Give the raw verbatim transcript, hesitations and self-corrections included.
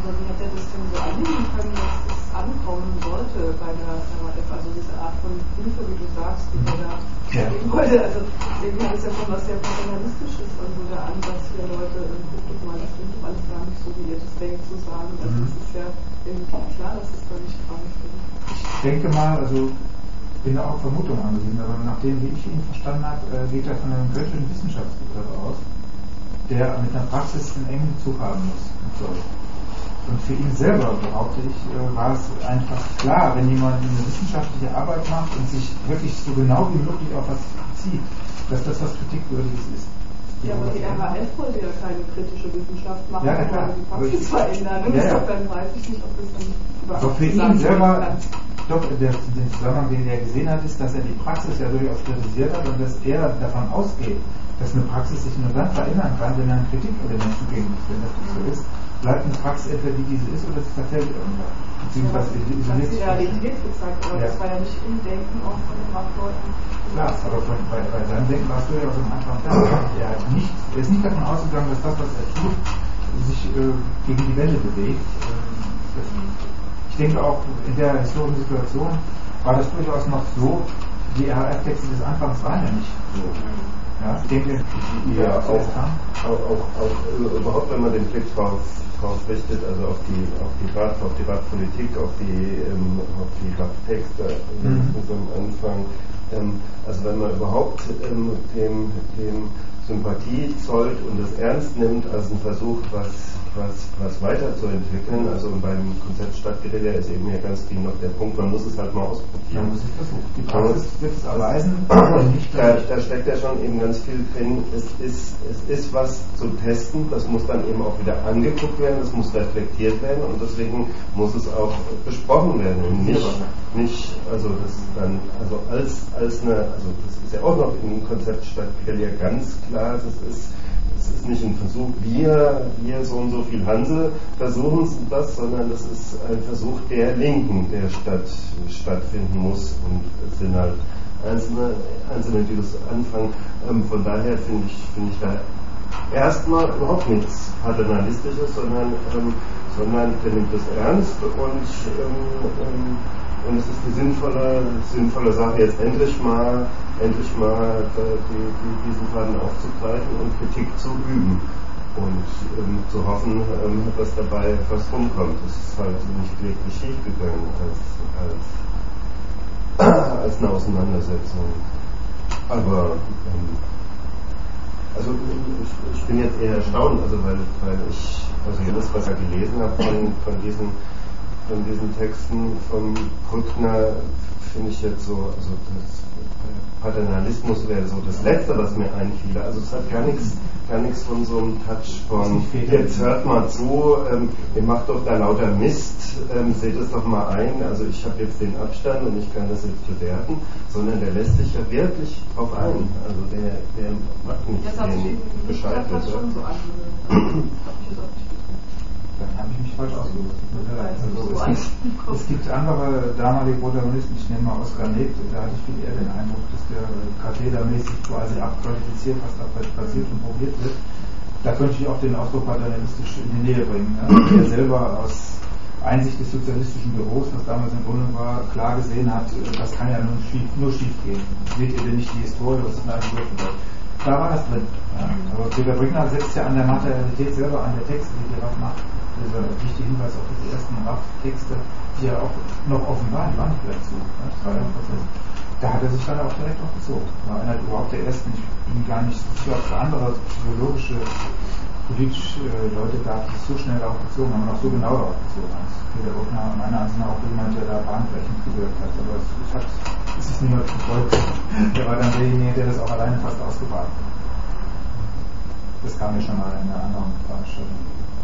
Aber wie hat er das denn so annehmen können, dass das ankommen sollte bei der R A F? Also diese Art von Hilfe, wie du sagst, die er da geben wollte. Also irgendwie hat es ja schon was sehr Paternalistisches, also der Ansatz hier, Leute, guckt mal, das stimmt doch alles gar nicht so, wie ihr das denkt, zu sagen. Also es ist ja irgendwie klar, dass es da nicht dran stimmt. Ich denke mal, also ich bin da auch Vermutung angesehen, aber nachdem, wie ich ihn verstanden habe, geht er von einem göttlichen Wissenschaftsbegriff aus, der mit einer Praxis einen engen Bezug haben muss und soll. Und für ihn selber, behaupte ich, war es einfach klar, wenn jemand eine wissenschaftliche Arbeit macht und sich wirklich so genau wie möglich auf was bezieht, dass das was Kritikwürdiges ist. Ja, aber die R A F wollte ja keine kritische Wissenschaft machen, ja, ja, die Praxis verändern. Und ja, ja. dann weiß ich nicht, ob das dann überhaupt aber für ihn selber, doch, der, den Zusammenhang, den er gesehen hat, ist, dass er die Praxis ja durchaus kritisiert hat und dass er davon ausgeht, dass eine Praxis sich nur dann verändern kann, wenn ein Kritikelement zugänglich ist. Wenn das nicht so ist, bleibt eine Praxis entweder wie diese ist oder sie verfällt irgendwann. Beziehungsweise ja, isoliert sich. Die Realität gezeigt, aber ja. Das war ja nicht im Denken auch von den Fachleuten. Klar, aber von, bei, bei seinem Denken war es durchaus am Anfang klar. Er, hat nicht, er ist nicht davon ausgegangen, dass das, was er tut, sich äh, gegen die Welle bewegt. Das, ich denke auch, in der historischen Situation war das durchaus noch so, die R A F-Texte des Anfangs waren ja nicht so. Ja, ich denke, ja, auch, auch, auch, auch überhaupt, wenn man den Blick drauf, drauf richtet, also auf die, auf die Rat, auf die Ratpolitik, auf die, ähm, auf die Rattexte, mhm. so am Anfang, ähm, also wenn man überhaupt ähm, dem, dem Sympathie zollt und es ernst nimmt als einen Versuch, was, was, was weiterzuentwickeln, also beim Konzept Stadtguerilla ist eben ja ganz viel noch der Punkt, man muss es halt mal ausprobieren. Man muss es versuchen. Die Praxis wird es erweisen. Da, da steckt ja schon eben ganz viel drin. Es ist, es ist was zu testen, das muss dann eben auch wieder angeguckt werden, das muss reflektiert werden und deswegen muss es auch besprochen werden und nicht, nicht also das dann, also als, als eine, also das ist ja auch noch im Konzept Stadtguerilla ganz klar, das ist Es ist nicht ein Versuch, wir, wir so und so viel Hanse versuchen das, sondern das ist ein Versuch der Linken, der Stadt stattfinden muss und es sind halt einzelne, einzelne die das anfangen. Ähm, von daher finde ich, finde ich da erstmal überhaupt nichts Paternalistisches, sondern, ähm, sondern der nimmt das ernst und ähm, und es ist die sinnvolle, sinnvolle Sache, jetzt endlich mal, endlich mal die, die, diesen Faden aufzugreifen und Kritik zu üben und ähm, zu hoffen, ähm, dass dabei was rumkommt. Es ist halt nicht wirklich schief gegangen als, als, als eine Auseinandersetzung. Aber ähm, also ich, ich bin jetzt eher erstaunt, also weil, weil ich, also das, was ich gelesen habe von, von diesen von diesen Texten von Brückner finde ich jetzt so, also das Paternalismus wäre so das Letzte, was mir einfiel. Also es hat gar nichts, gar nichts von so einem Touch von, jetzt hört mal zu, ähm, ihr macht doch da lauter Mist, ähm, seht es doch mal ein, also ich habe jetzt den Abstand und ich kann das jetzt bewerten, sondern der lässt sich ja wirklich drauf ein. Also der, der macht nicht den Bescheid. Das hat schon so angehört. Dann habe ich mich falsch ausgedrückt. Also es, gibt, es gibt andere damalige Protagonisten, ich nehme mal Oskar Neb, da hatte ich viel eher den Eindruck, dass der kathedermäßig quasi abqualifiziert, was da passiert und probiert wird. Da könnte ich auch den Ausdruck paternalistisch in die Nähe bringen. Ne? Der selber aus Einsicht des sozialistischen Büros, was damals in Gründung war, klar gesehen hat, das kann ja nur schief, nur schief gehen. Seht ihr denn nicht die Historie, was ist denn eigentlich wirklich? Da war das drin. Ja. Aber Peter Brückner setzt ja an der Materialität selber, an der Texte, die die R A F macht. Dieser wichtige Hinweis auf diese ersten R A F-Texte, die ja auch noch offen waren, die waren vielleicht so. Ne? Das war ja ein Prozess. Da hat er sich dann auch direkt auch bezogen. War einer überhaupt der ersten, ich bin gar nicht sicher, ob es andere psychologische, politische äh, Leute gab, die so schnell darauf bezogen haben und auch so genau darauf bezogen haben. Peter Brückner meiner Ansicht nach auch jemand, der da bahnbrechend gewirkt hat. Aber es, es, hat, es ist niemand gefolgt. Der war dann derjenige, der das auch alleine fast ausgebaut hat. Das kam mir schon mal in einer anderen Veranstaltung.